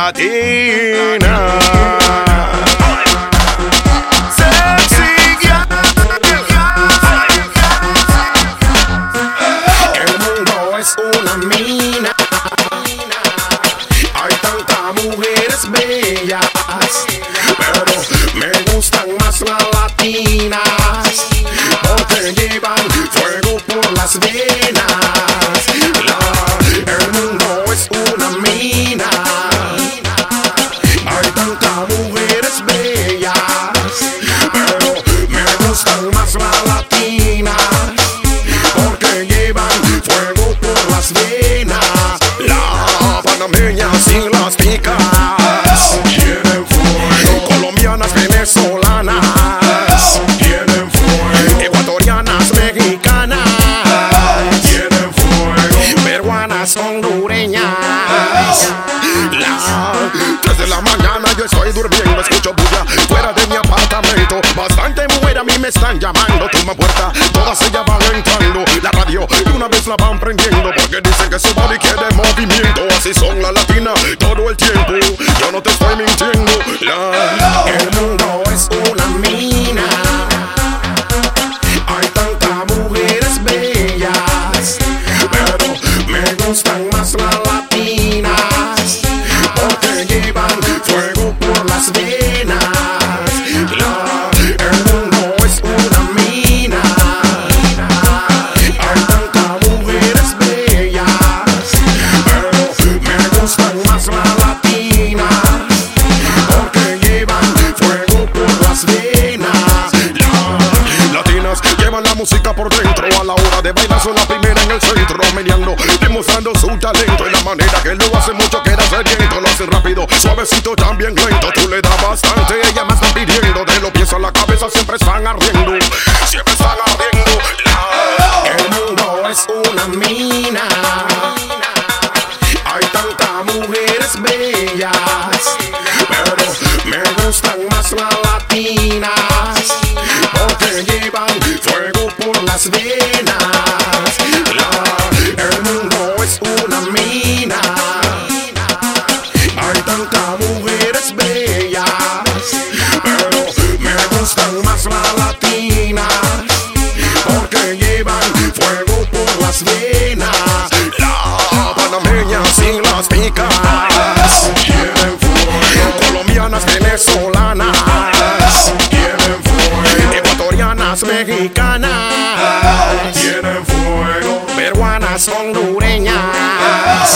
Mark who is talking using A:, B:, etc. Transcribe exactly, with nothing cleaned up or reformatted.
A: latina. Sexy girl. El mundo es una mina. Hay tantas mujeres bellas, pero me gustan más las latinas, porque llevan fuego por las venas. La, el mundo es una mina. Hay tantas mujeres bellas, pero me gustan más las latinas, porque llevan fuego por las venas. La panameña sin las picas tienen fuego. Colombianas, venezolanas tienen fuego. Ecuatorianas, mexicanas tienen fuego. Peruanas, hondureñas. Las tres de la mañana yo estoy durmiendo, escucho bulla fuera de mi apartamento. Bastante mujer a mí me están llamando, toma puerta, todas ellas van entrando. La radio y una vez la van prendiendo, porque dicen que su body quiere movimiento. Así son las latinas todo el tiempo, yo no te estoy mintiendo. La, el mundo es una mina. Hay tantas mujeres bellas, pero me gustan más las latinas, porque llevan fuego por las venas. La, el mundo es una mina. Hay tantas mujeres bellas, pero me gustan más las latinas, porque llevan fuego por las venas. Las latinas llevan la música por dentro, a la hora de bailar son la primera en el centro, meneando, demostrando su talento. En la manera que lo hace mucho queda sediento, lo hace rápido, suavecito, también lento. Tú le das bastante, ella me está pidiendo. De los pies a la cabeza siempre están ardiendo, siempre están ardiendo. La, el mundo es una mina. Hay tantas mujeres bellas, pero me gustan más las latinas, porque llevan fuego por las venas. La, el mundo es una mina. Hay tantas mujeres bellas, pero me gustan más las latinas, porque llevan fuego por las venas. La panameña sin las picas tienen fuego. Colombianas, venezolanas tienen fuego. Ecuatorianas, mexicanas tienen fuego. Peruanas, hondureñas